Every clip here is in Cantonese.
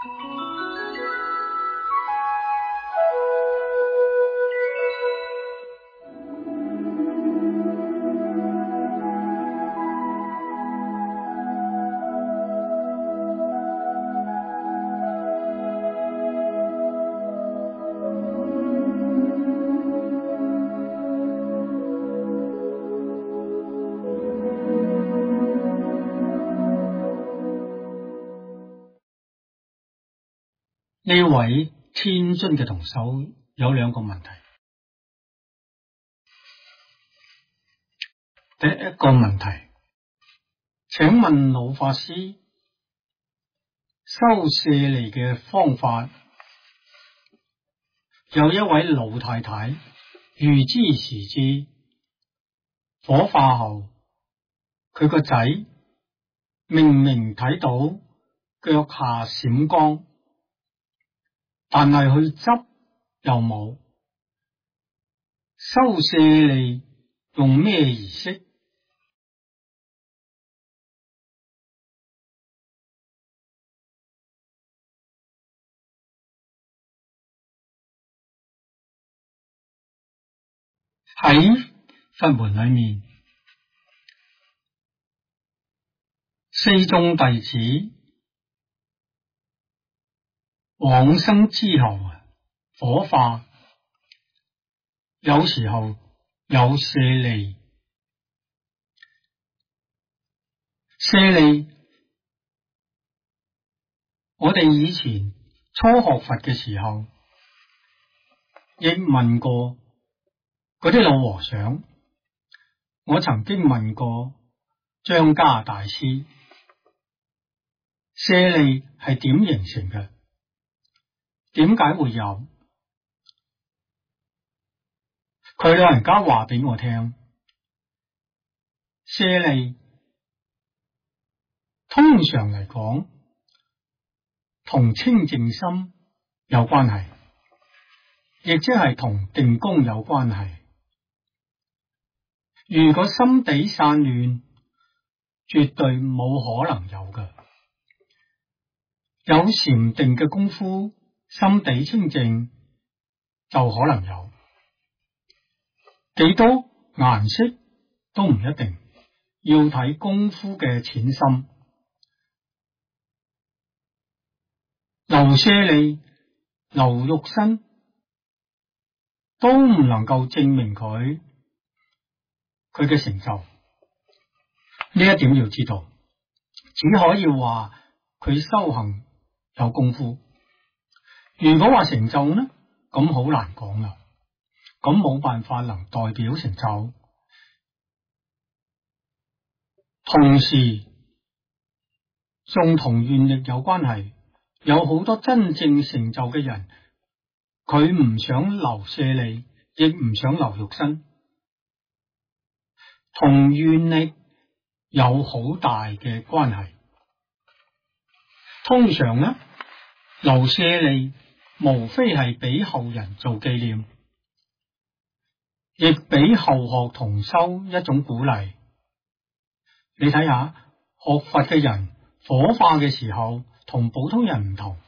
呢位天津嘅同修有兩個問題。第一個問題，請問老法師，修舍利嘅方法，有一位老太太預知時至火化後，佢個仔明明睇到腳下閃光，但係去執又冇。修舍利用咩儀式？喺佛門裏面，四眾弟子往生之後火化，有時候有舍利。舍利，我哋以前初學佛嘅時候，亦問過嗰啲老和尚。我曾經問過張家大師，舍利係點形成嘅？點解會有？佢老人家話俾我聽，舍利通常嚟講同清淨心有關係，亦即係同定功有關係。如果心地散亂，絕對冇可能有嘅。有禪定嘅功夫，心地清淨就可能有。幾多顏色都唔一定，要睇功夫嘅淺深。流舍利、流肉身都唔能夠證明佢嘅成就。呢一點要知道，只可以話佢修行有功夫。如果話成就呢，咁好難講啦。咁冇辦法能代表成就。同時仲同願力有關係。有好多真正成就嘅人，佢唔想流舍利，亦唔想流肉身，同願力有好大嘅關係。通常呢，流舍利無非係俾後人做紀念，亦俾後學同修一種鼓勵。你睇下，學佛嘅人火化嘅時候同普通人唔同，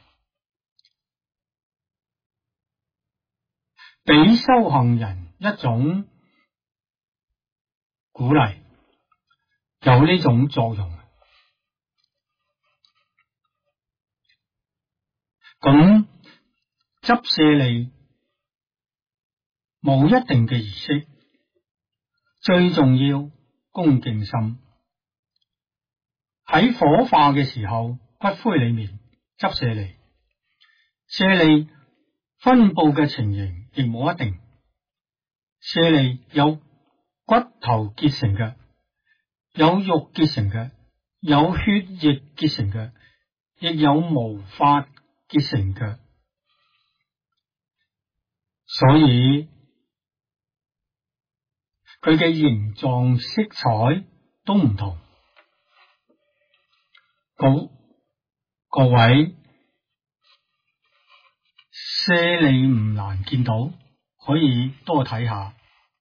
俾修行人一種鼓勵，有呢種作用。咁執舍利冇一定嘅儀式，最重要恭敬心。喺火化嘅時候，骨灰裏面執舍利，舍利分布嘅情形亦冇一定。舍利有骨頭結成嘅，有肉結成嘅，有血液結成嘅，亦有毛髮結成嘅。所以佢嘅形狀色彩都唔同。各位，舍利唔難見到，可以多睇下。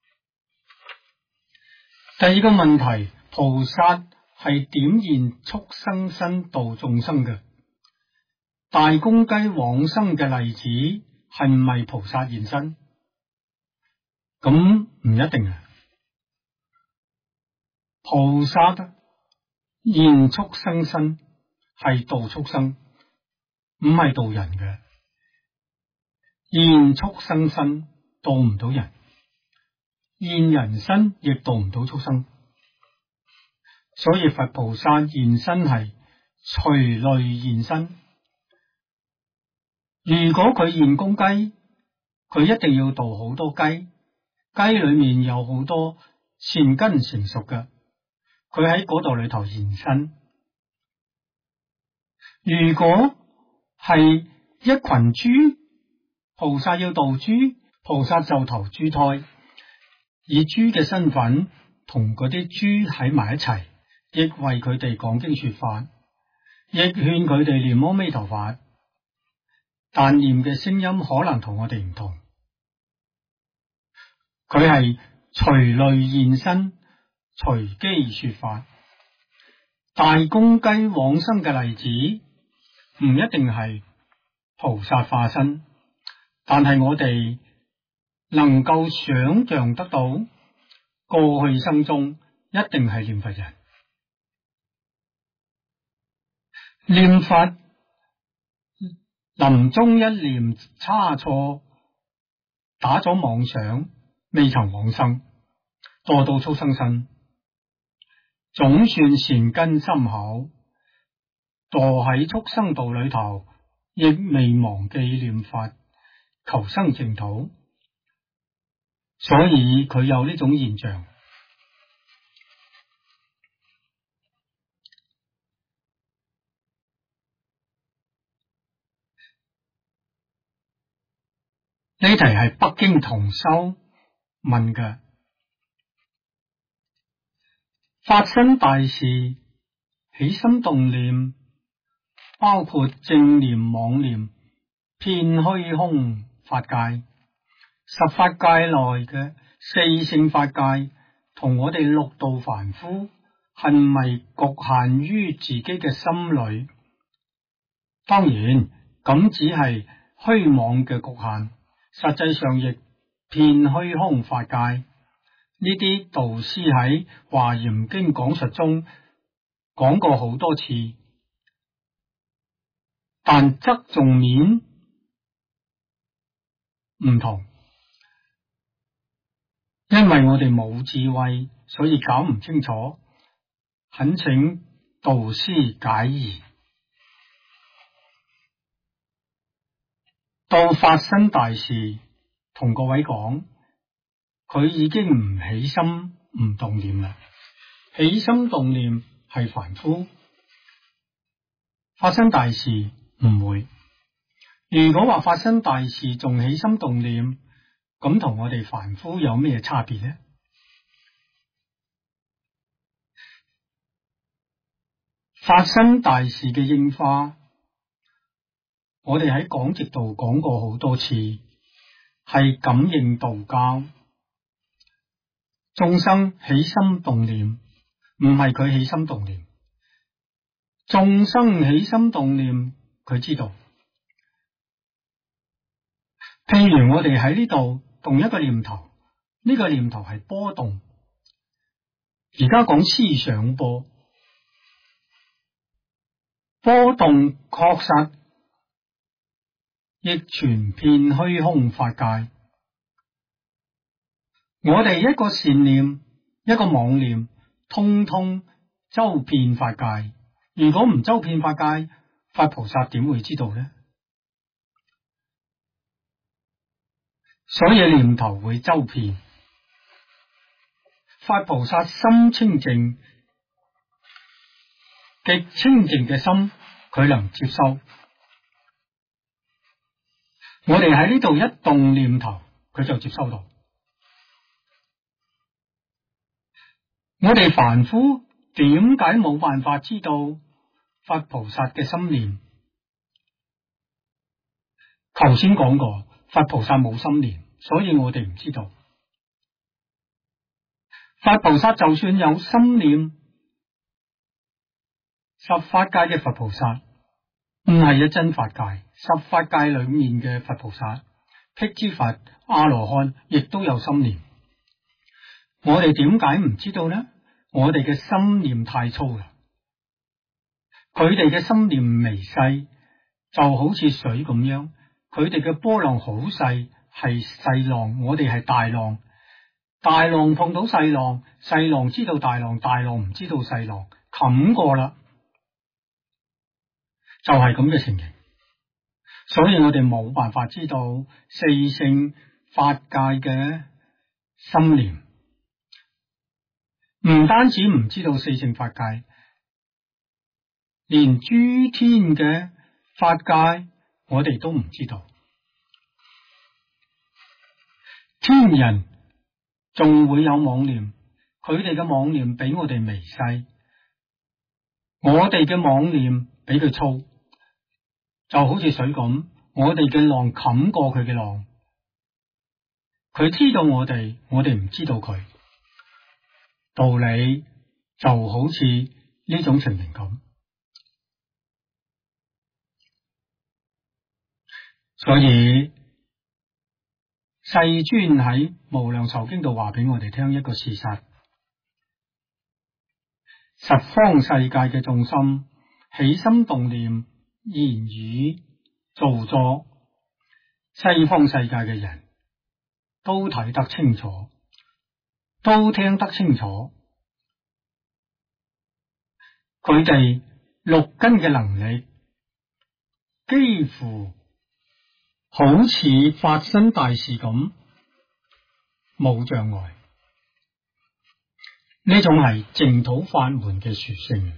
第二個問題，菩薩係點現畜生身度眾生嘅？ 大公雞往生嘅例子係唔係菩薩現身？咁唔一定啊。菩薩現畜生身係度畜生，唔係度人嘅。現畜生身度唔到人，現人身亦度唔到畜生。所以佛菩薩現身係隨類現身。如果佢現公雞，佢一定要度好多雞，雞裏面有好多善根成熟嘅，佢喺嗰度裏頭現身。如果係一群豬，菩薩要度豬，菩薩就投豬胎，以豬嘅身份同嗰啲豬喺埋一齊，亦為佢哋講經說法，亦勸佢哋念阿彌陀佛。但念嘅聲音可能同我哋唔同，佢係隨類現身，隨機說法。大公雞往生嘅例子唔一定係菩薩化身，但係我哋能夠想象得到，過去生中一定係念佛人。念佛臨終一念差錯，打咗妄想，未曾往生，墮到畜生身，總算善根深厚，墮喺畜生道裏頭，亦未忘記念佛，求生淨土，所以佢有呢種現象。呢題係北京同修問嘅，發生大事，起心動念，包括正念、妄念、遍虛空法界、十法界內嘅四聖法界，同我哋六道凡夫係咪局限於自己嘅心裏？當然，咁只係虛妄嘅局限。實際上亦遍虛空法界，呢啲導師喺華嚴經講述中講過好多次，但側重面唔同，因為我哋冇智慧，所以搞唔清楚，懇請導師解疑。到發生大事，同各位講，佢已經唔起心唔動念啦。起心動念係凡夫，發生大事唔會。如果話發生大事仲起心動念，咁同我哋凡夫有咩差別呢？發生大事嘅應化，我哋喺廣直道講過好多次，係感應道交。眾生起心動念，唔係佢起心動念。眾生起心動念，佢知道。譬如我哋喺呢度動一個念頭，呢個念頭係波動。而家講思想波動，確實亦傳遍虛空法界。我哋一個善念，一個妄念，通通周遍法界。如果唔周遍法界，佛菩薩點會知道呢？所以念頭會周遍。佛菩薩心清淨，極清淨嘅心，佢能接收。我哋喺呢度一動念頭，佢就接收到。我哋凡夫點解冇辦法知道佛菩薩嘅心念？頭先講過，佛菩薩冇心念，所以我哋唔知道。佛菩薩就算有心念，十法界嘅佛菩薩唔係一真法界，十法界裏面嘅佛菩薩、辟支佛、阿羅漢亦都有心念。我哋點解唔知道呢？我哋嘅心念太粗啦，佢哋嘅心念微細，就好似水咁樣，佢哋嘅波浪好細，係細浪，我哋係大浪。大浪碰到細浪，細浪知道大浪，大浪唔知道細浪，冚過啦，就係咁嘅情形。所以我哋冇辦法知道四聖法界嘅心念，唔單止唔知道四聖法界，連諸天嘅法界我哋都唔知道。天人仲會有妄念，佢哋嘅妄念比我哋微細，我哋嘅妄念比佢粗，就好似水咁，我哋嘅浪冚過佢嘅浪，佢知道我哋唔知道佢，道理就好似呢種情形咁。所以世尊喺無量壽經度話俾我哋聽一個事實：十方世界嘅眾生起心動念、言語造作，西方世界嘅人都睇得清楚，都聽得清楚。佢哋六根嘅能力幾乎好似發生大事咁，冇障礙。呢種係淨土法門嘅殊勝。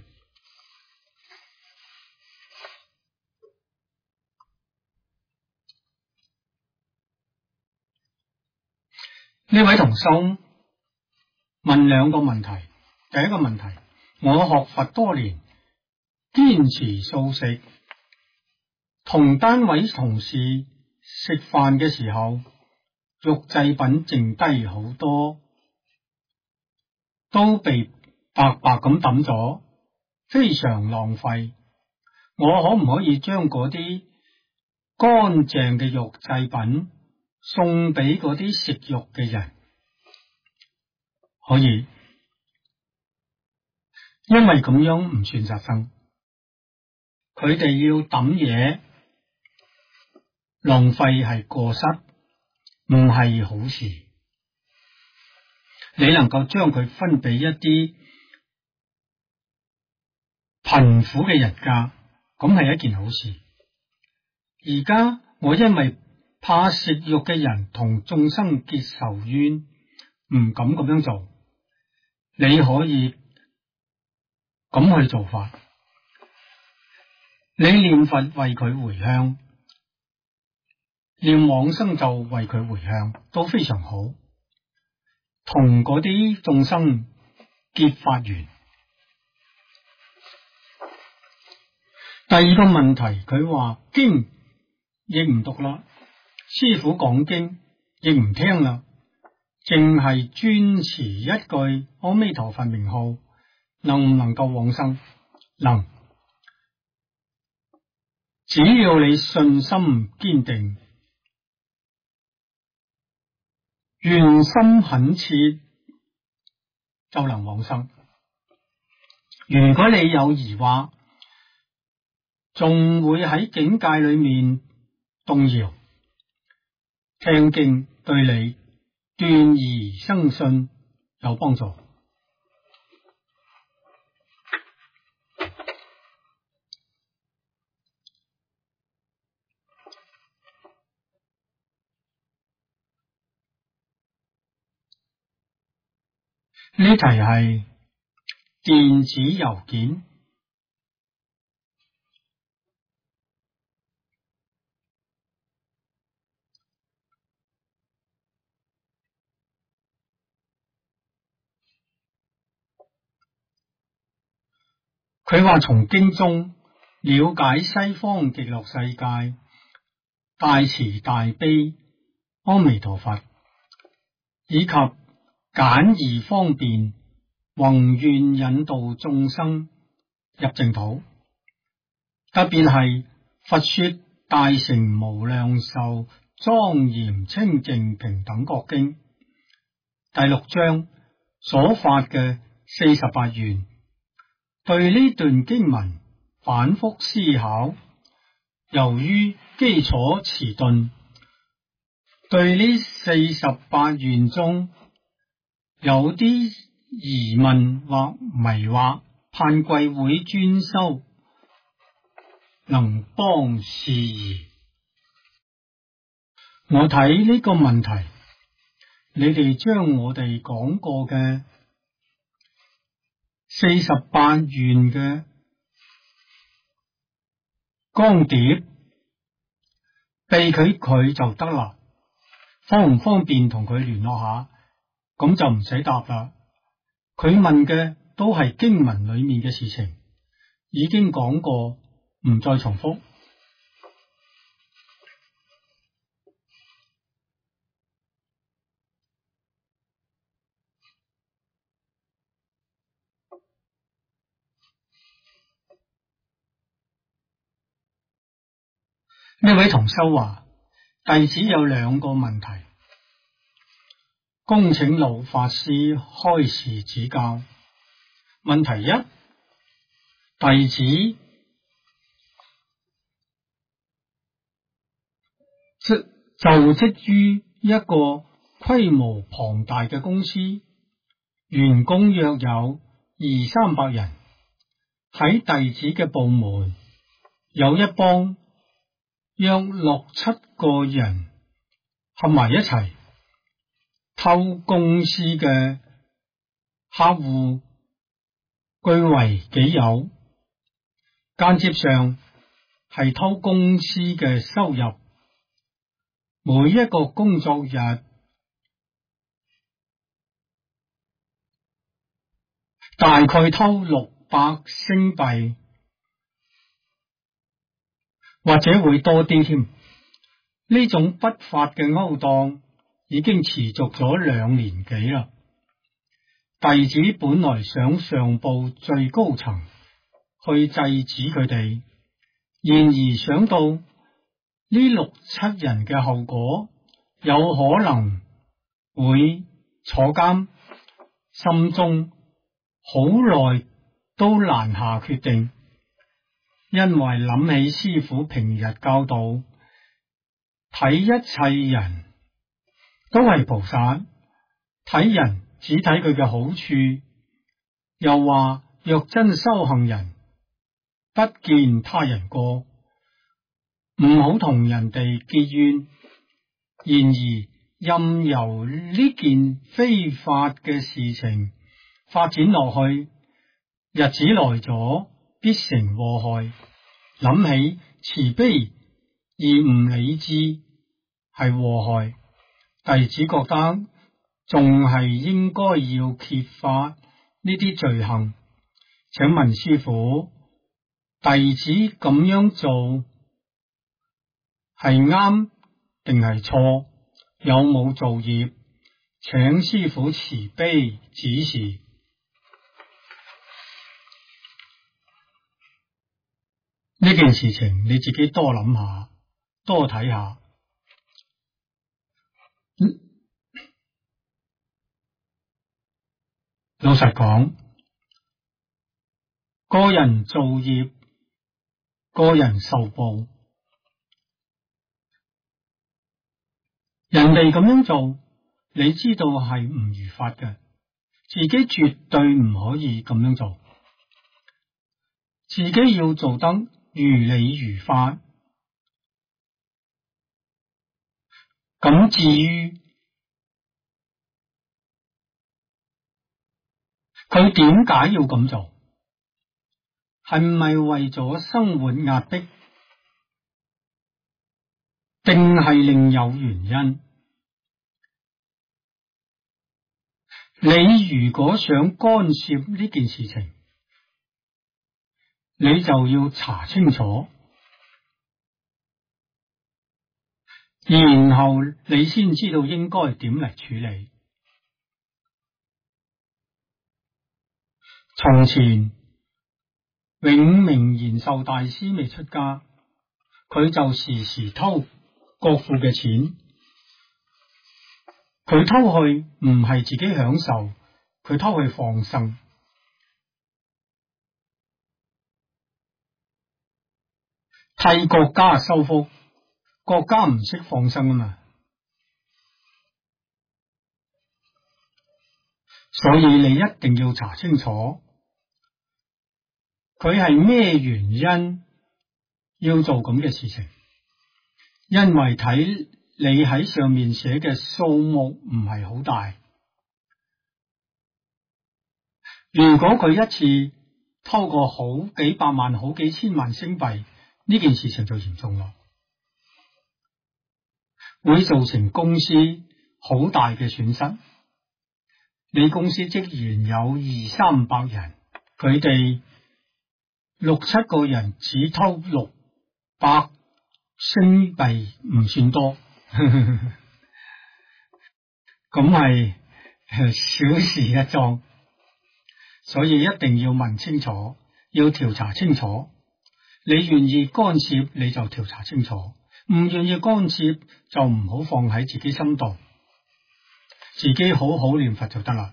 呢位同修問兩個問題。第一個問題，我學佛多年，堅持素食，同單位同事食飯嘅時候，肉製品剩低好多，都被白白咁抌咗，非常浪費。我可唔可以將嗰啲乾淨嘅肉製品送俾嗰啲食肉嘅人？可以，因為咁樣唔算殺生。佢哋要抌嘢浪費係過失，唔係好事。你能夠將佢分俾一啲貧苦嘅人家，咁係一件好事。而家我因為怕食肉嘅人同眾生結仇冤，唔敢咁樣做。你可以咁去做法，你念佛為佢回向，念往生咒為佢回向，都非常好，同嗰啲眾生結法緣。第二個問題，佢話經亦唔讀啦，師父講經亦唔聽啦，淨係專持一句阿彌陀佛名號，能唔能夠往生？能，只要你信心堅定，願心懇切，就能往生。如果你有疑惑，仲會喺境界裏面動搖，聽經對你斷疑生信有幫助。呢題係電子郵件，佢話從經中了解西方極樂世界大慈大悲阿彌陀佛，以及簡易方便宏願引導眾生入淨土，特別係佛說大乘無量壽莊嚴清淨平等覺經第6章所發嘅48願，對呢段經文反覆思考，由於基礎遲鈍，對呢48願中有啲疑問或迷惑，盼貴會專修能幫事宜。我睇呢個問題，你哋將我哋講過嘅48願嘅光碟俾佢就得啦，方唔方便同佢聯絡下？咁就唔使答啦。佢問嘅都係經文裏面嘅事情，已經講過，唔再重複。呢位同修話，弟子有2個問題，恭請老法師開示指教。問題1，弟子就職於一個規模龐大嘅公司，員工約有200-300人。喺弟子嘅部門有一幫約6-7個人合埋一齊偷公司嘅客戶據為己有，間接上係偷公司嘅收入。每一個工作日大概偷600星幣，或者會多啲添。呢種不法嘅勾當已經持續咗2年幾啦。弟子本來想上報最高層去制止佢哋，然而想到呢6-7人嘅後果有可能會坐監，心中好耐都難下決定。因為諗起師父平日教導，睇一切人都係菩薩，睇人只睇佢嘅好處。又話若真修行人，不見他人過，唔好同人哋結怨。然而任由呢件非法嘅事情發展落去，日子耐咗必成禍害。諗起慈悲而唔理智係禍害，弟子覺得仲係應該要揭發呢啲罪行。請問師父，弟子咁樣做係啱定係錯？有冇造業？請師父慈悲指示。呢件事情你自己多諗下，多睇下。老實講，個人造業，個人受報。人哋咁樣做，你知道係唔如法嘅，自己絕對唔可以咁樣做，自己要做得如理如法。咁至於佢點解要咁做，係唔係為咗生活壓迫，定係另有原因？你如果想干涉呢件事情，你就要查清楚，然後你先知道應該點嚟處理。從前永明延壽大師未出家， 佢就時時偷國庫嘅錢。佢偷去唔係自己享受，佢偷去放生。替國家收福，國家唔識放生啊嘛，所以你一定要查清楚，佢係咩原因要做咁嘅事情，因為睇你喺上面寫嘅數目唔係好大。如果佢一次偷過好幾百萬、好幾千萬星幣，呢件事情就嚴重咯，會造成公司好大嘅損失。你公司職員有200-300人，佢哋6-7個人只偷600星幣唔算多，咁係小事一樁，所以一定要問清楚，要調查清楚。你願意干涉你就調查清楚，唔願意干涉就唔好放喺自己心度，自己好好念佛就得啦。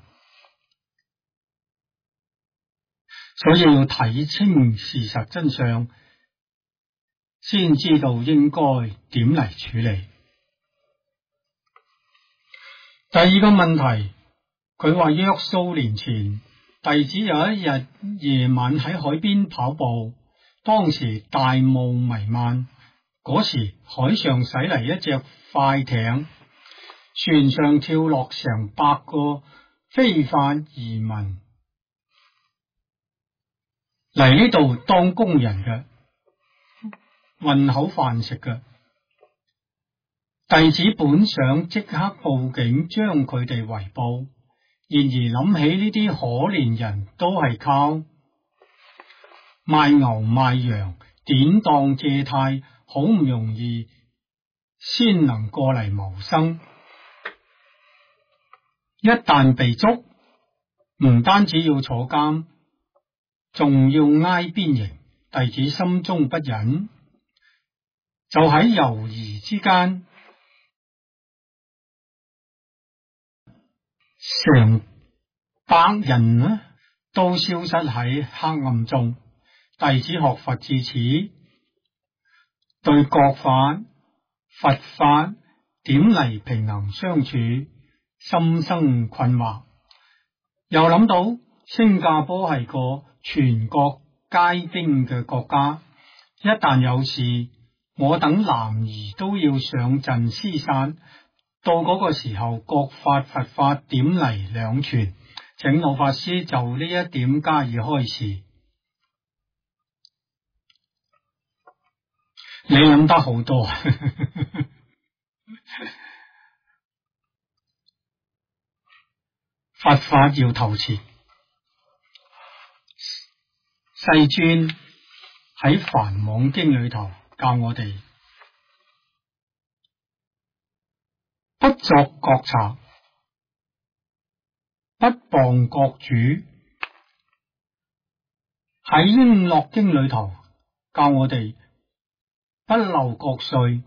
所以要睇清事實真相，先知道應該點嚟處理。第二個問題，佢話約數年前，弟子有一日夜晚喺海邊跑步，當時大霧彌漫，嗰時海上駛嚟一隻快艇，船上跳落成100個非法移民嚟呢度當工人嘅，混口飯食嘅。弟子本想即刻報警將佢哋圍捕，然而諗起呢啲可憐人都係靠賣牛賣羊、典當借貸，好唔容易先能過嚟謀生，一旦被捉，唔單止要坐監，仲要挨鞭刑。弟子心中不忍，就喺猶豫之間，成百人呢都消失喺黑暗中。弟子學佛至此，對國法、佛法點嚟平衡相處，心生困惑。又諗到新加坡係個全國皆兵嘅國家，一旦有事，我等男兒都要上陣廝殺。到嗰個時候，國法佛法點嚟兩全？請老法師就呢一點加以開示。你諗得好多佛法要透徹。世尊喺梵網經裏頭教我哋不作國賊，不謗國主。喺瓔珞經裏頭教我哋不漏國稅。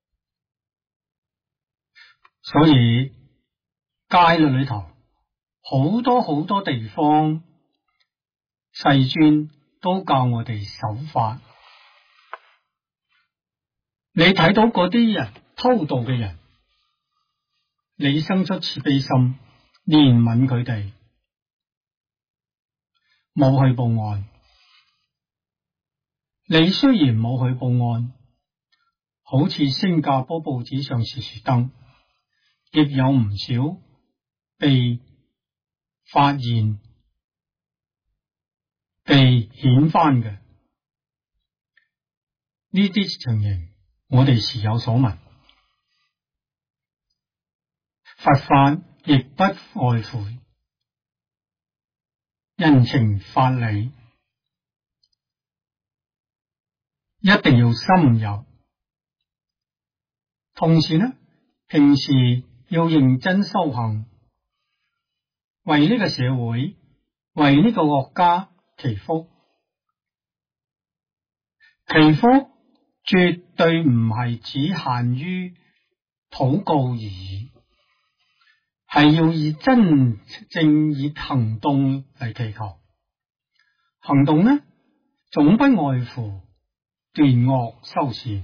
所以戒律裏頭好多好多地方，世尊都教我哋守法。你睇到嗰啲人偷盜嘅人，你生出慈悲心，憐憫佢哋，冇去報案。你雖然冇去報案，好似新加坡報紙上時時登，亦有唔少被發現、被遣返嘅呢啲情形，我哋時有所聞。佛法亦不外乎人情法理，一定要深入。同時呢，平時要認真修行，為呢個社會、為呢個國家祈福。祈福絕對唔係只限於禱告而已，係要以真正以行動嚟祈求。行動呢，總不外乎斷惡修善，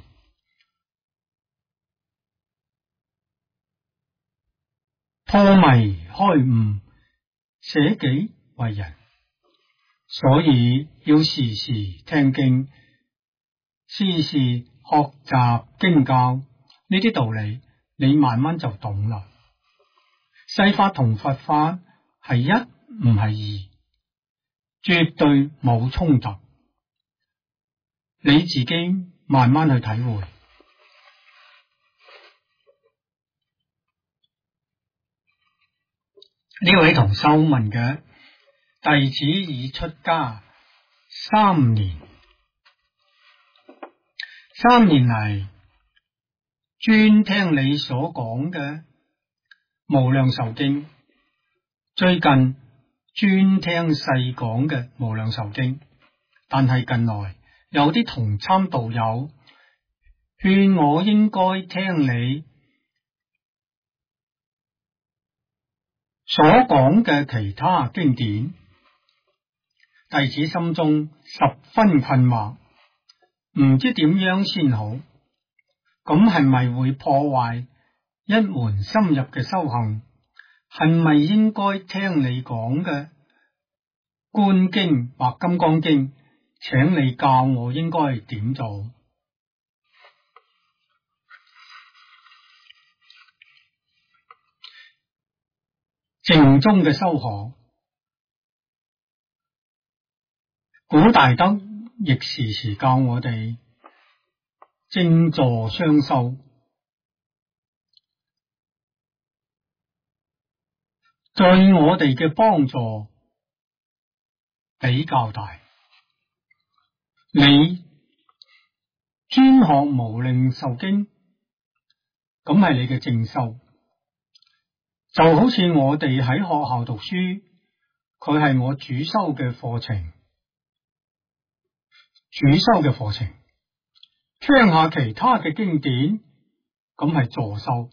破迷開悟，捨己為人。所以要時時聽經，時時學習經教，呢啲道理你慢慢就懂啦。世法同佛法係一唔係二，絕對冇衝突，你自己慢慢去體會。呢位同修問嘅弟子已出家3年嚟，專聽你所講嘅無量壽經，最近專聽世講嘅無量壽經，但係近來有啲同參道友勸我應該聽你所講嘅其他經典，弟子心中十分困惑，唔知點樣先好。咁係咪會破壞一門深入嘅修行？係咪應該聽你講嘅觀經或金剛經？請你教我應該點做？靜宗嘅修學，古大德亦時時教我哋靜坐雙修，對我哋嘅幫助比較大。你專學無量壽經，咁係你嘅正修，就好似我哋喺學校讀書，佢係我主修嘅課程，聽下其他嘅經典，咁係助修。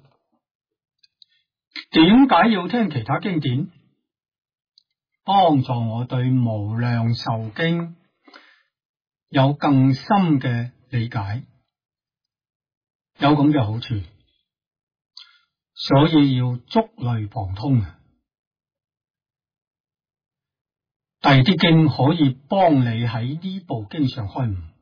點解要聽其他經典？幫助我對無量壽經有更深嘅理解，有咁嘅好處，所以要觸類旁通啊！第二啲經可以幫你喺呢部經上開悟。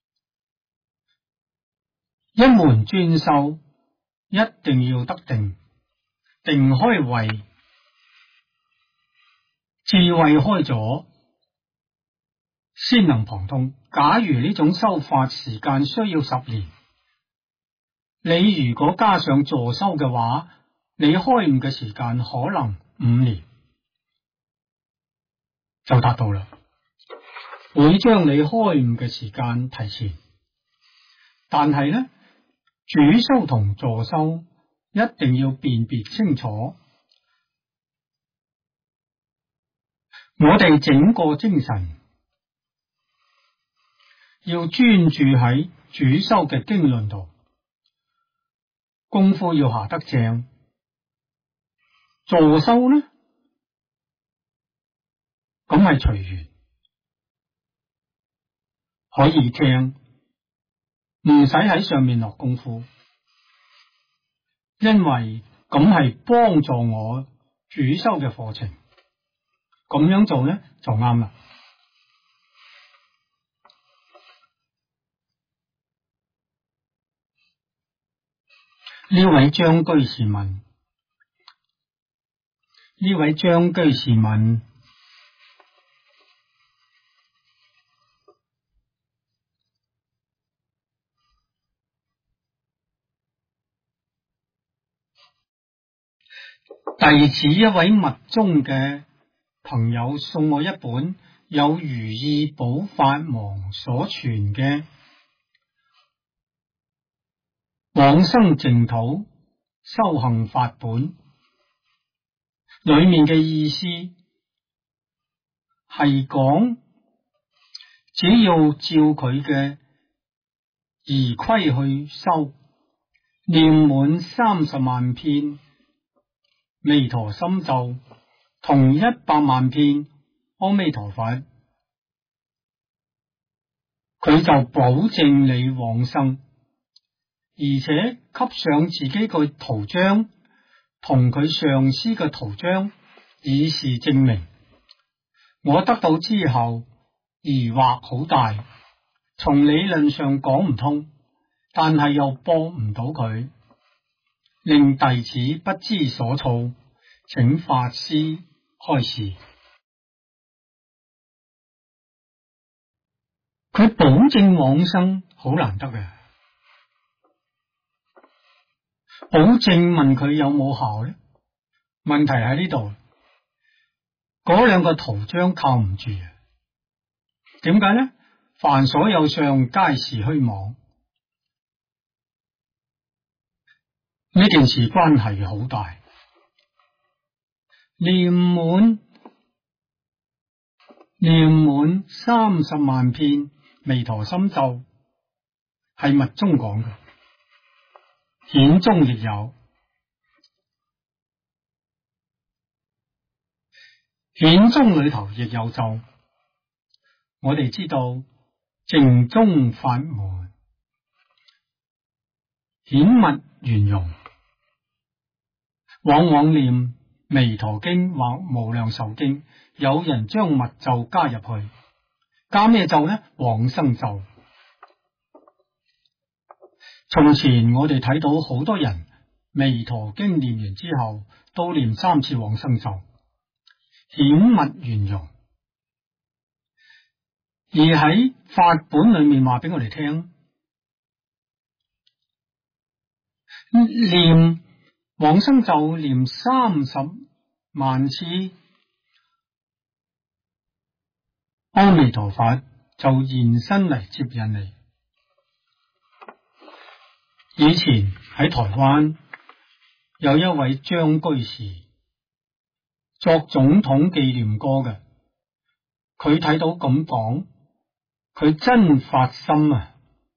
一門專修一定要得定，定開慧，智慧開咗先能旁通。假如呢種修法時間需要10年，你如果加上助修嘅話，你開悟嘅時間可能5年就達到啦，會將你開悟嘅時間提前。但係呢，主修同助修一定要辨別清楚。我哋整個精神要專注喺主修嘅經論度，功夫要下得正。助修呢，咁係隨緣，可以聽，唔使喺上面落功夫，因為咁係幫助我主修嘅課程，咁樣做呢就啱啦。呢位張居士問，弟子一位密宗嘅朋友送我一本有如意寶法王所傳嘅往生淨土修行法本，裏面嘅意思係講，只要照佢嘅而規去修，念滿30萬遍彌陀心咒，同100萬遍阿彌陀佛，佢就保證你往生，而且給上自己個圖章同佢上師嘅圖章，以示證明我得到之後疑惑好大，從理論上講唔通，但係又駁唔到佢，令弟子不知所措，請法師開示。佢保證往生好難得嘅，保證問佢有冇效呢？問題喺呢度，嗰兩個圖章靠唔住啊！點解呢？凡所有相，皆是虛妄。呢件事關係好大，念滿30萬遍彌陀心咒係密宗講嘅，顯宗亦有。顯宗裏頭亦有咒。我哋知道淨宗法門顯密圓融，往往念彌陀經或無量壽經，有人將密咒加入去，加咩咒呢？往生咒。從前我哋睇到好多人彌陀經念完之後，都念3次往生咒，顯密圓融。而喺法本裏面話俾我哋聽，念往生咒念30萬次，阿彌陀佛就現身嚟接引你。以前喺台灣有一位張居士作總統紀念歌嘅，佢睇到咁講，佢真發心啊！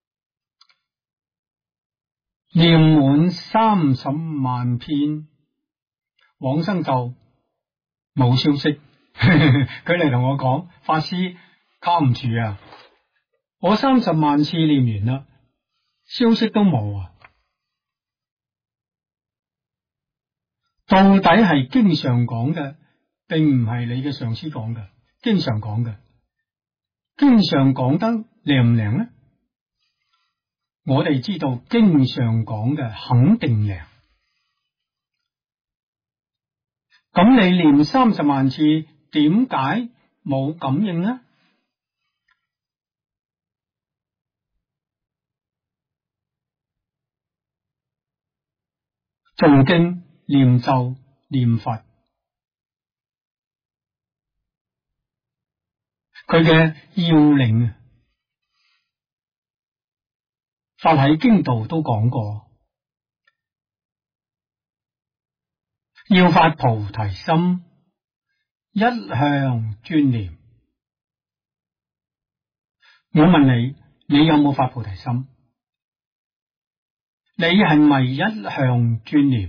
念滿30萬遍往生咒，冇消息。佢嚟同我講，法師靠唔住啊！我30萬次念完啦，消息都冇啊！到底係經常講嘅，並唔係你嘅上司講嘅，經常講嘅。經常講得靈唔靈呢？我哋知道經常講嘅肯定靈。咁你念30萬次，點解冇感應呢？誦經、念咒、念佛，佢嘅要領，法喺經度都講過，要發菩提心，一向專念。我問你，你有冇發菩提心？你係咪一向專念？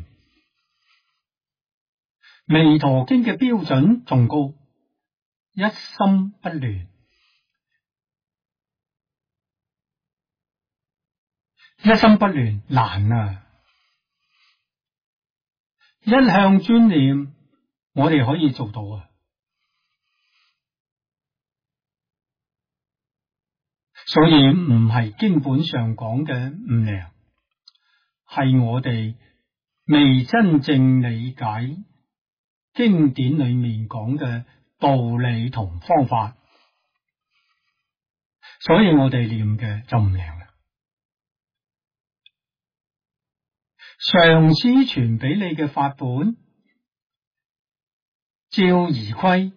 彌陀經嘅標準仲高，一心不亂。一心不亂難啊！一向專念，我哋可以做到啊！所以唔係經本上講嘅唔靈，係我哋未真正理解經典裏面講嘅道理同方法，所以我哋念嘅就唔靈啦。上師傳俾你嘅法本，照而規，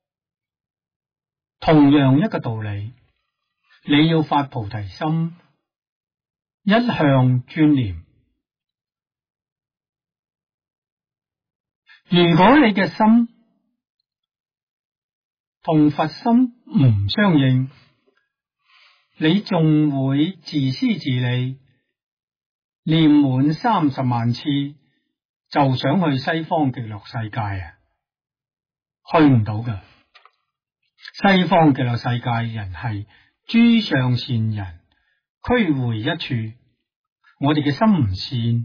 同樣一個道理，你要發菩提心，一向專念。如果你嘅心同佛心唔相應， 你仲會自私自利，念滿30萬次就想去西方極樂世界啊？去唔到㗎。西方極樂世界人係諸上善人，俱會一處。我哋嘅心唔善，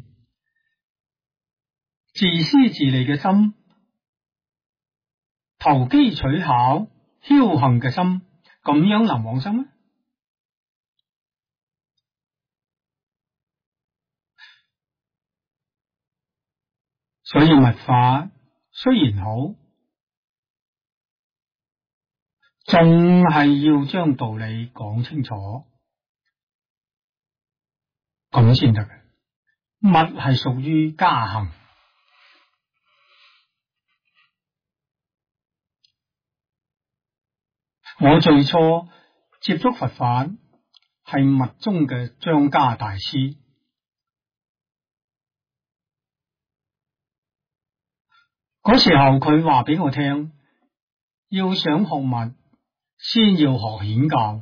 自私自利嘅心，投機取巧、僥倖嘅心，咁樣能往生咩？所以密法雖然好，仲係要將道理講清楚，咁先得嘅。密係屬於加行，我最初接觸佛法係密宗嘅張家大師。嗰時候佢話俾我聽，要想學密，先要學顯教。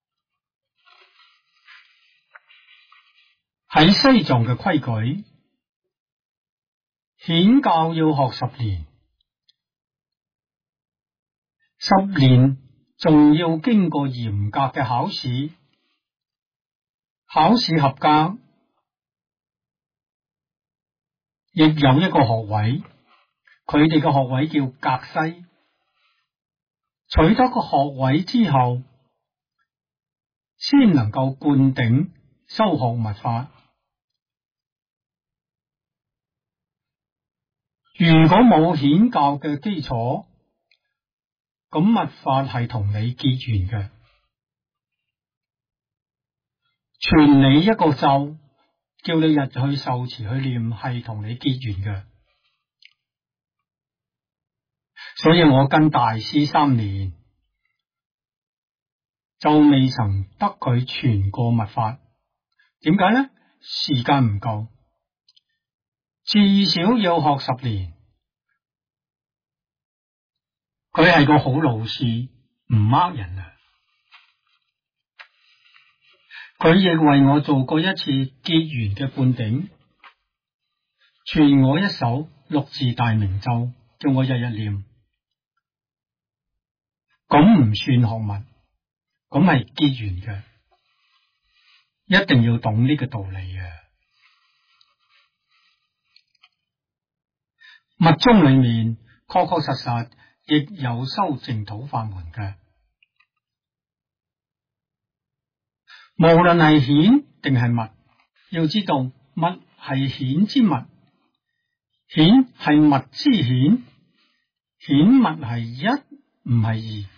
喺西藏嘅規矩，顯教要學10年，10年仲要經過嚴格嘅考試，考試合格，亦有一個學位。佢哋嘅學位叫格西，取得個學位之後，先能夠灌頂修學密法。如果冇顯教嘅基礎，咁密法係同你結緣嘅，傳你一個咒，叫你日去受持去念，係同你結緣嘅。所以我跟大師3年，就未曾得佢傳過密法。點解呢？時間唔夠，至少要學10年。佢係個好老師，唔呃人啊！佢亦為我做過一次結緣嘅灌頂，傳我一首6字大明咒，叫我日日念。咁唔算學密，咁係結緣嘅，一定要懂呢個道理啊！密宗裏面確確實實亦有修淨土法門嘅，無論係顯定係密，要知道密係顯之密，顯係密之顯，顯密係1，唔係2。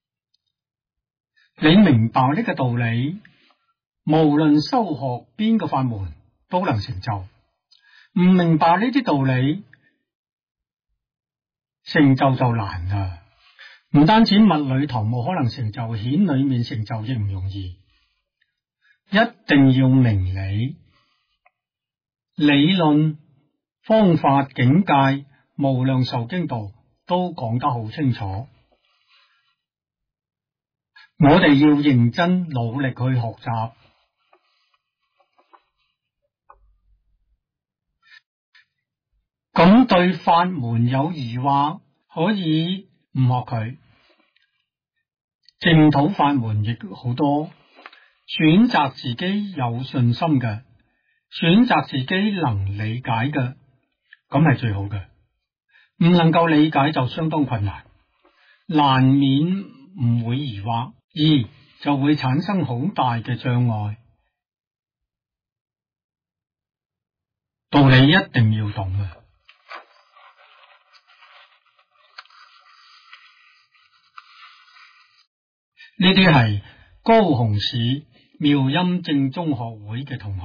你明白呢個道理，無論修學邊個法門都能成就。唔明白呢啲道理，成就就難啦。唔單止密裏頭冇可能成就，顯裏面成就亦唔容易。一定要明理、理論、方法、境界、無量壽經度都講得好清楚。我哋要認真努力去學習，咁對法門有疑惑，可以唔學佢。淨土法門亦好多，選擇自己有信心嘅，選擇自己能理解嘅，咁係最好嘅。唔能夠理解就相當困難，難免唔會疑惑。就會產生好大嘅障礙。道理一定要懂啊！呢啲係高雄市妙音正宗學會嘅同學，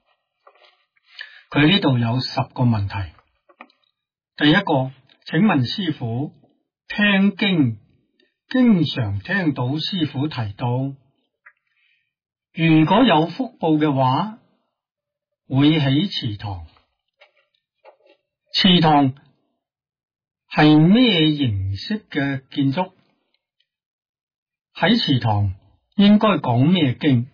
佢呢度有10個問題。第一個，請問師父，聽經經常聽到師父提到，如果有福報嘅話，會起祠堂。祠堂係咩形式嘅建築？喺祠堂應該講咩經？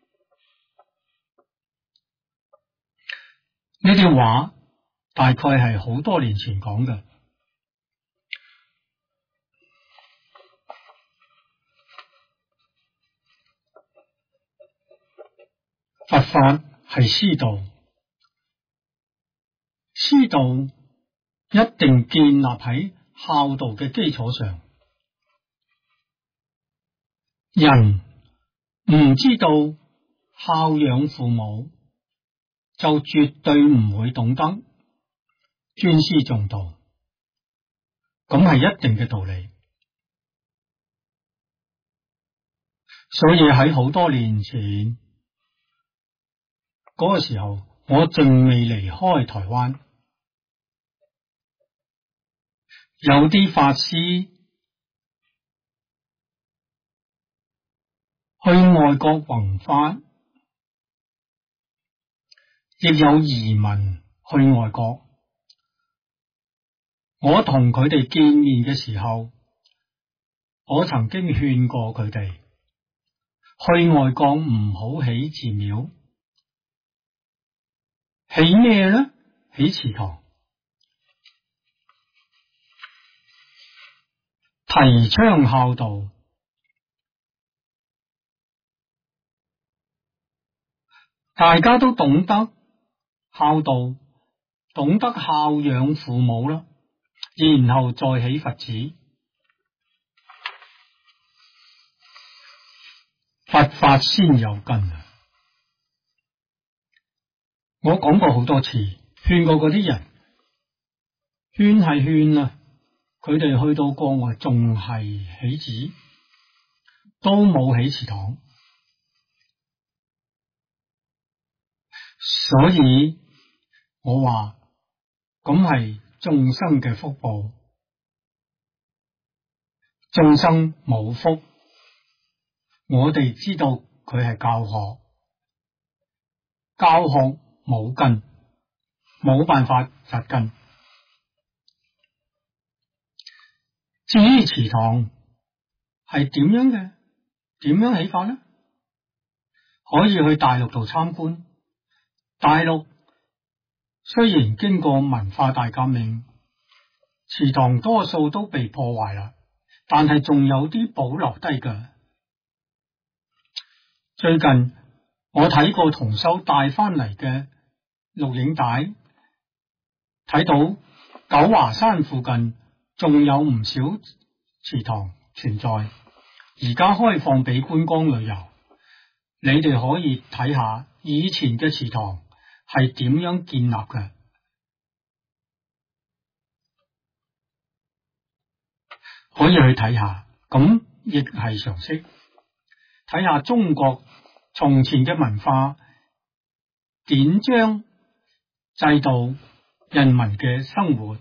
呢啲話大概係好多年前講嘅。佛法係師道，師道一定建立喺孝道嘅基礎上。人唔知道孝養父母，就絕對唔會懂得尊師重道，咁係一定嘅道理。所以喺好多年前嗰個時候，我仲未離開台灣，有啲法師去外國弘法，亦有移民去外國。我同佢哋見面嘅時候，我曾經勸過佢哋去外國唔好起寺廟，起咩呢？起祠堂，提倡孝道。大家都懂得孝道，懂得孝養父母啦，然後再起佛寺，佛法先有根啊！我講過好多次，勸過嗰啲人，勸係勸啊，佢哋去到國外仲係起寺，都冇起祠堂。所以我話咁係眾生嘅福報，眾生冇福，我哋知道佢係教學，教學冇根，冇辦法扎根。至於祠堂係點樣嘅，點樣起法呢？可以去大陸度參觀。大陸雖然經過文化大革命，祠堂多數都被破壞啦，但係仲有啲保留低㗎。最近我睇過同修帶翻嚟嘅錄影帶，睇到九華山附近仲有唔少祠堂存在，而家開放俾觀光旅遊，你哋可以睇下以前嘅祠堂係點樣建立嘅，可以去睇下，咁亦係常識。睇下中國從前嘅文化、典章、制度、人民嘅生活，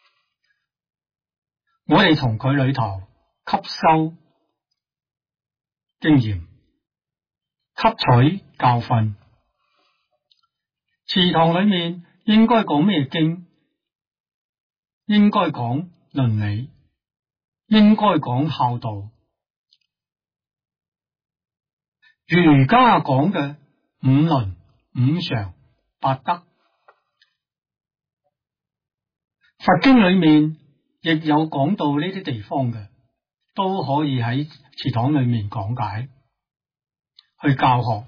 我哋從佢裏頭吸收經驗，吸取教訓。祠堂裏面應該講咩經？應該講倫理，應該講孝道。儒家講嘅五倫、五常、八德，佛經裏面亦有講到呢啲地方嘅，都可以喺祠堂裏面講解，去教學。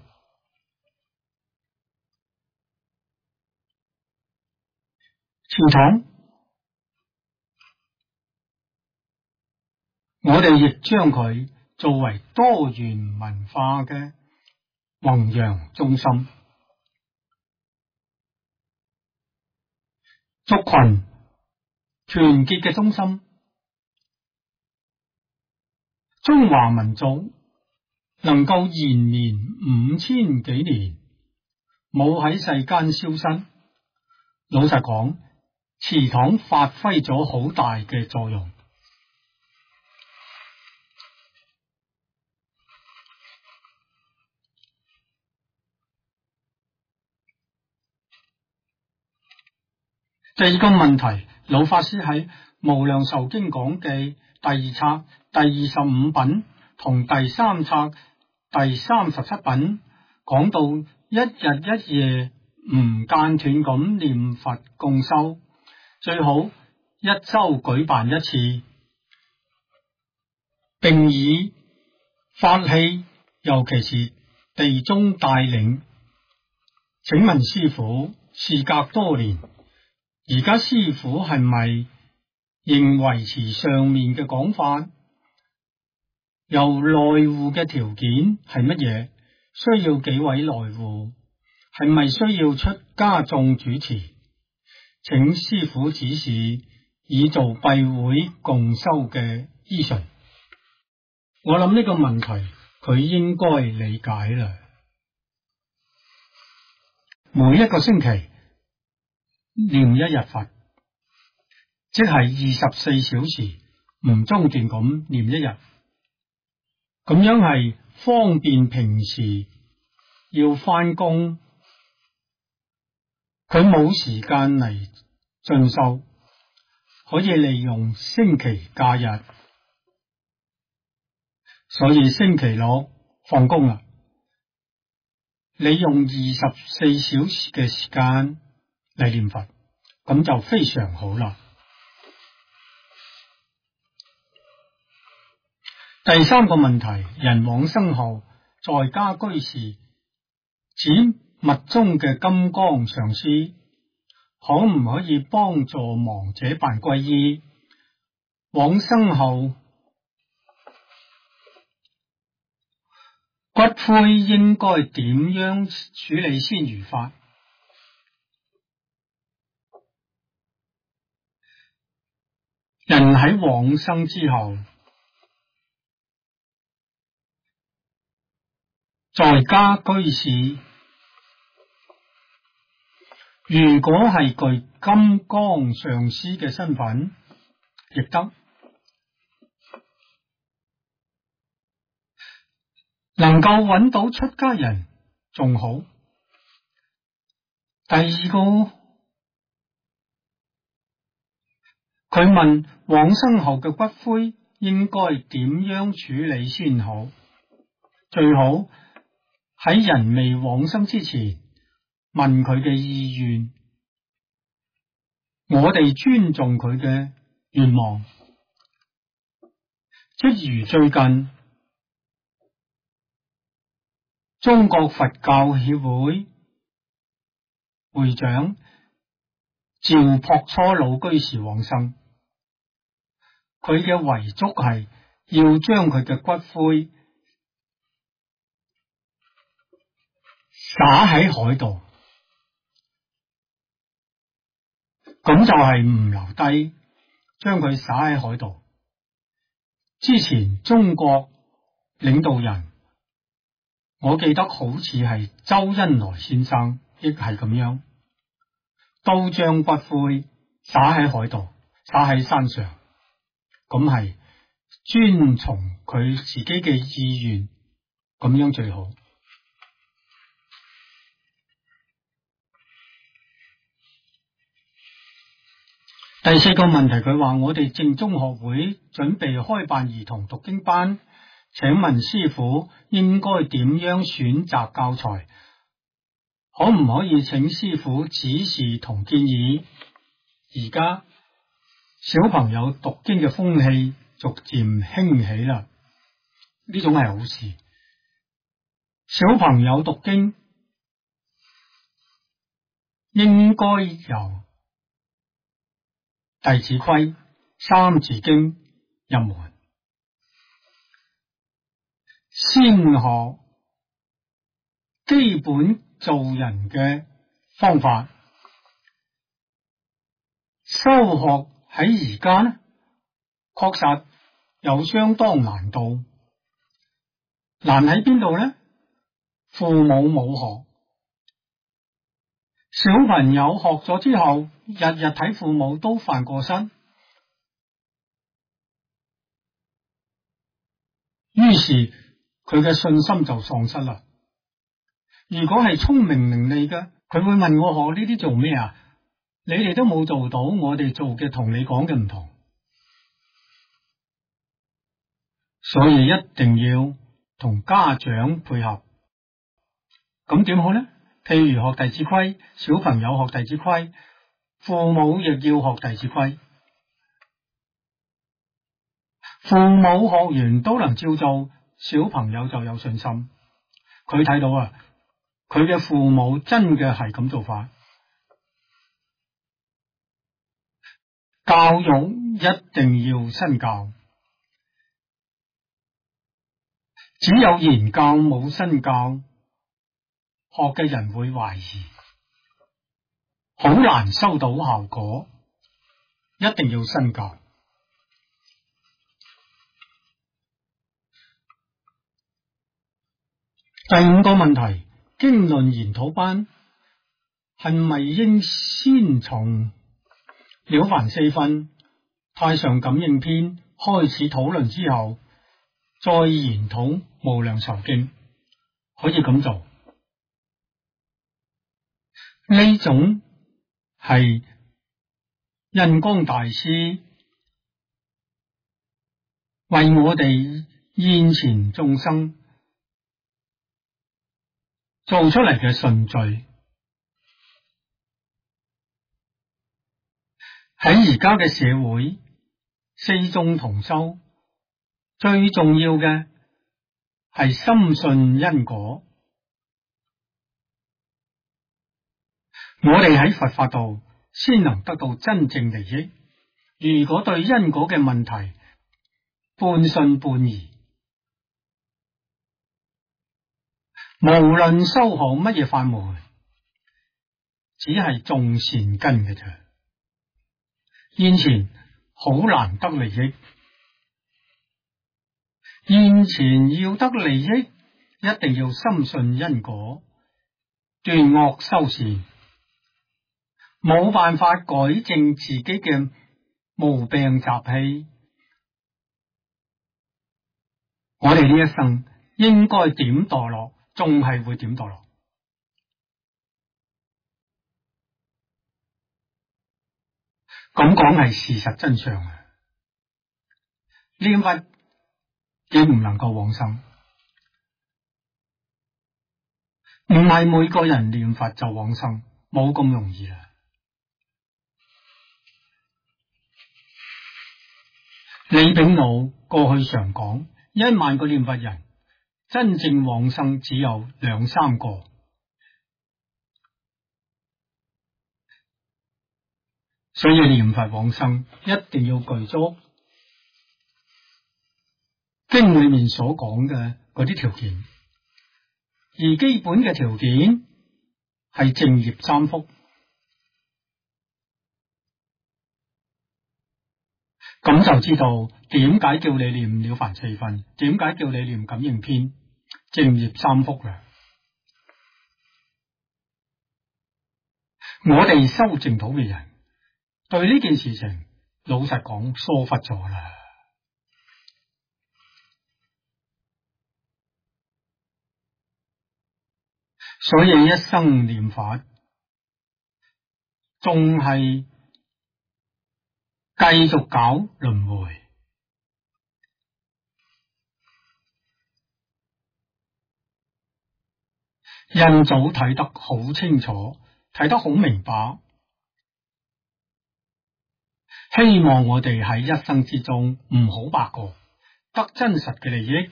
祠堂，我哋亦將佢作為多元文化嘅弘揚中心，族群團結嘅中心。中華民族能夠延綿5000幾年，冇喺世間消失，老實講，祠堂發揮咗好大嘅作用。第二個問題，老法師喺《無量壽經講記》第2冊第25品同第3冊第第37品講到一日一夜唔間斷咁念佛共修，最好一周舉辦一次，並以法器，尤其是地宗帶領。請問師父，事隔多年，而家師父係咪仍維持上面嘅講法？由內戶嘅條件係乜嘢？需要幾位內戶？係咪需要出家眾主持？請師父指示，以做閉會共修嘅依循。我諗呢個問題佢應該理解啦。每一個星期念一日佛，即係24小時唔中斷咁念一日，咁樣係方便平時要返工，佢冇時間嚟進修，可以利用星期假日，所以星期六放工啦，利用24小時嘅時間嚟念佛，咁就非常好啦。第3個問題，人往生後在家居士，指密宗嘅金剛上師，可唔可以幫助亡者辦皈依？往生後骨灰應該點樣處理先如法？人喺往生之後，在家居士，如果係具金剛上師嘅身份，亦得。能夠揾到出家人仲好。第2個，佢問往生後嘅骨灰應該點樣處理先好？最好喺人未往生之前問佢嘅意願，我哋尊重佢嘅願望。即如最近中國佛教協會會長趙樸初老居士往生，佢嘅遺囑係要將佢嘅骨灰灑喺海度，咁就係唔留低，將佢灑喺海度。之前中國領導人，我記得好似係周恩來先生，亦係咁樣，都將骨灰灑喺海度，灑喺山上，咁係遵從佢自己嘅意願，咁樣最好。第4個問題，佢話我哋正宗學會準備開辦兒童讀經班，請問師父應該點樣選擇教材？可唔可以請師父指示同建議？而家小朋友讀經嘅風氣逐漸興起啦，呢種係好事。小朋友讀經應該由弟子規、三字經入門，先學基本做人嘅方法。修學喺而家呢，確實有相當難度。難喺邊度呢？父母冇學，小朋友學咗之後，日日睇父母都犯過失，於是佢嘅信心就喪失啦。如果係聰明伶俐嘅，佢會問我學呢啲做咩啊？你哋都冇做到，我哋做嘅同你講嘅唔同，所以一定要同家長配合。咁點好呢？譬如學弟子規，小朋友學弟子規，父母亦要學弟子規。父母學完都能照做，小朋友就有信心。佢睇到啊，佢嘅父母真嘅係咁做法。教育一定要身教，只有言教冇身教，學嘅人會懷疑，好難收到效果。一定要身教。第五個問題，經論研討班係咪應先從了凡四訓、太上感應篇開始討論之後，再研討無量壽經？可以咁做。呢種係印光大師為我哋現前眾生做出嚟嘅順序。喺而家嘅社會，四眾同修最重要嘅係深信因果。我哋喺佛法度先能得到真正利益。如果對因果嘅問題半信半疑，無論修學乜嘢法門，只係種善根嘅啫。現前好難得利益，現前要得利益，一定要深信因果，斷惡修善。冇辦法改正自己嘅毛病習氣，我哋呢一生應該點墮落，仲係會點墮落。咁講係事實真相啊！念佛亦唔能夠往生，唔係每個人念佛就往生，冇咁容易啊！李炳武過去常講，1萬個念佛人，真正往生只有2、3個。所以念佛往生一定要具足經裏面所講嘅嗰啲條件，而基本嘅條件係正業3福。咁就知道點解叫你念了凡四訓，點解叫你念感應篇，正業3福啦。我哋修淨土嘅人對呢件事情老實講疏忽咗啦。所以一生念法仲係繼續搞輪迴。印祖睇得好清楚，睇得好明白，希望我哋喺一生之中唔好白過，得真實嘅利益，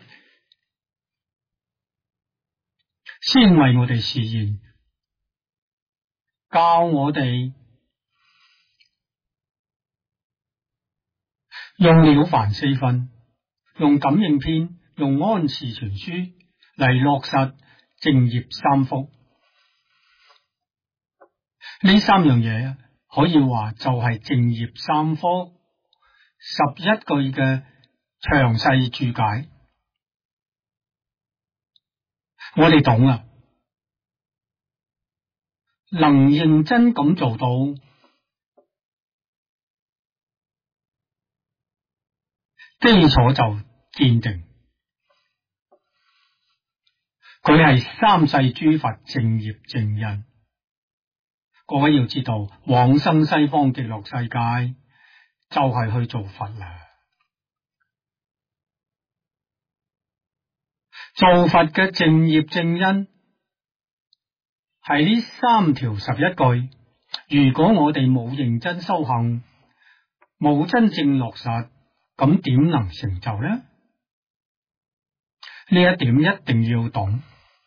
先為我哋示現，教我哋用了凡四訓，用感應篇，用安持傳書嚟落實正業3福。呢3樣嘢可以話就係正業3福11句嘅詳細注解。我哋懂啦，能認真咁做到，基礎就堅定。佢係三世諸佛正業正因。各位要知道，往生西方極樂世界就係去做佛啦。 做佛嘅正業正因係呢3條11句，如果我哋冇認真修行，冇真正落實，咁點能成就呢？呢一點一定要懂。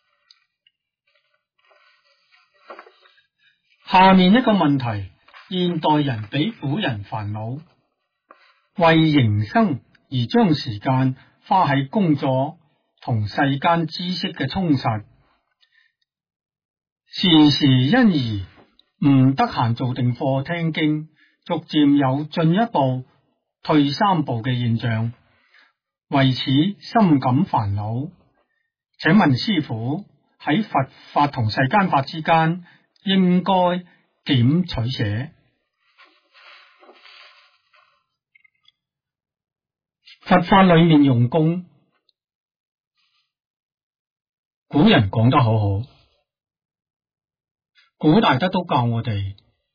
下面一個問題，現代人比古人煩惱，為營生而將時間花喺工作同世間知識嘅充實，時時因而唔得閒做定課聽經，逐漸有進一步退3步嘅現象，為此深感煩惱。請問師父，喺佛法同世間法之間應該點取捨？佛法裏面用功，古人講得好好，古大德都教我哋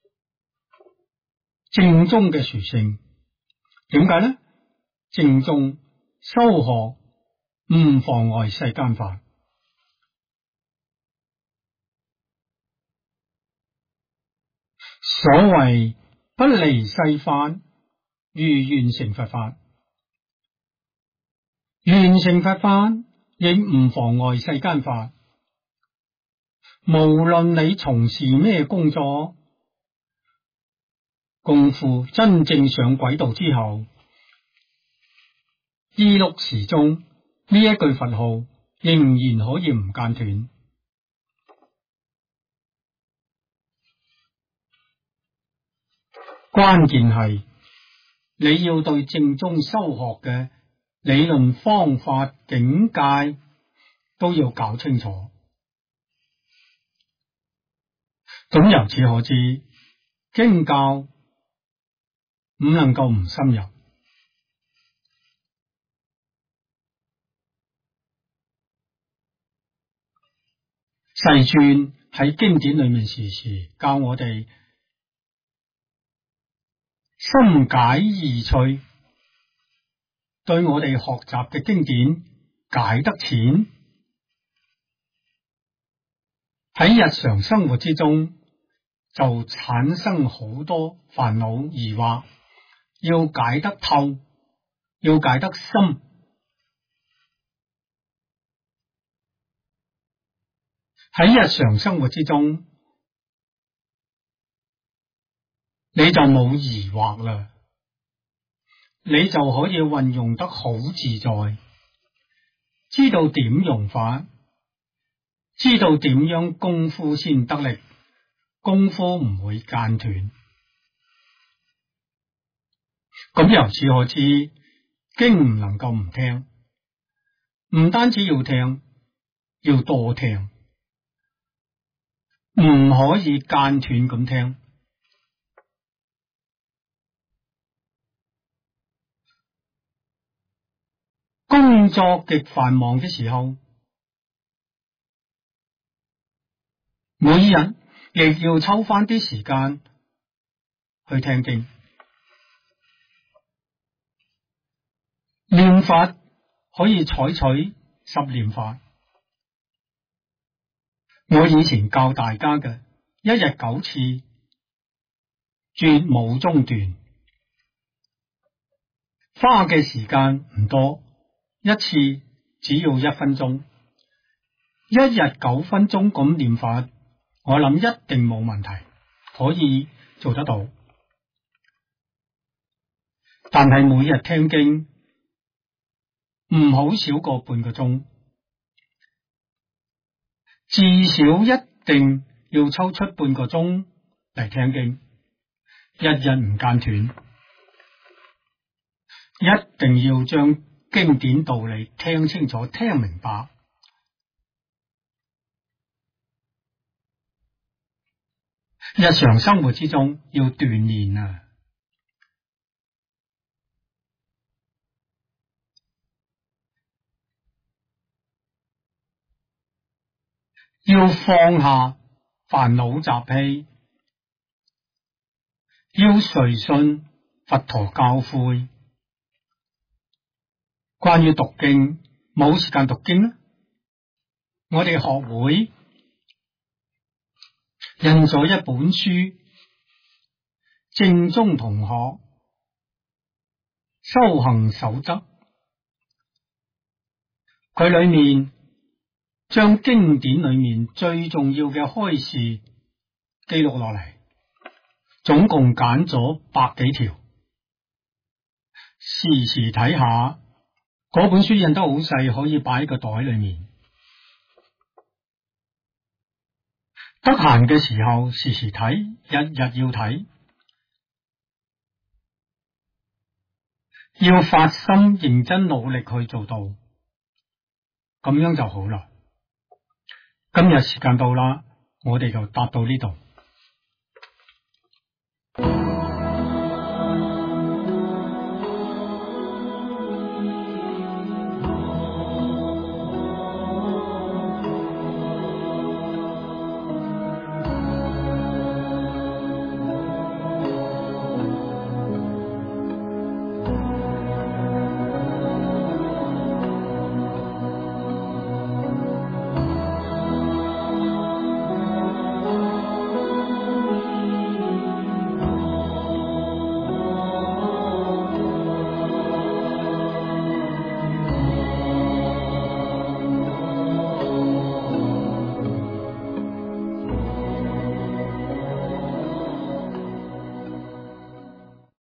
正宗嘅殊勝。點解呢？正宗修學唔妨礙世間法。所謂不離世法，如完成佛法。完成佛法亦唔妨礙世間法。無論你從事咩工作，功夫真正上軌道之後，依碌時鐘呢一句佛號仍然可以唔間斷。關鍵係你要對正宗修學嘅理論方法境界都要搞清楚。咁由此可知，經教唔能夠唔深入。世尊喺經典裏面時時教我哋深解義趣，對我哋學習嘅經典解得淺，喺日常生活之中就產生好多煩惱疑惑，要解得透，要解得深。喺日常生活之中，你就冇疑惑啦，你就可以運用得好自在，知道點用法，知道點樣功夫先得力，功夫唔會間斷。咁由此可知，經唔能夠唔聽，唔單止要聽，要多聽，唔可以間斷咁聽。工作極繁忙嘅時候，每日亦要抽翻啲時間去聽經。念法可以採取10念法。我以前教大家嘅1日9次，絕冇中斷，花嘅時間唔多，一次只要1分鐘，1日9分鐘咁念法，我諗一定冇問題，可以做得到。但係每日聽經唔好少過半個鐘，至少一定要抽出半個鐘嚟聽經，日日唔間斷，一定要將經典道理聽清楚、聽明白。日常生活之中要鍛煉啊！要放下煩惱習氣，要隨信佛陀教誨。關於讀經，冇時間讀經啦， 我哋學會印咗一本書，正宗同學修行守則，佢裏面將經典裏面最重要嘅開示記錄落嚟，總共揀咗百幾條，時時睇下。嗰本書印得好細，可以擺喺個袋裏面。得閒嘅時候時時睇，日日要睇，要發心認真努力去做到，咁樣就好啦。今日時間到啦，我哋就答到呢度。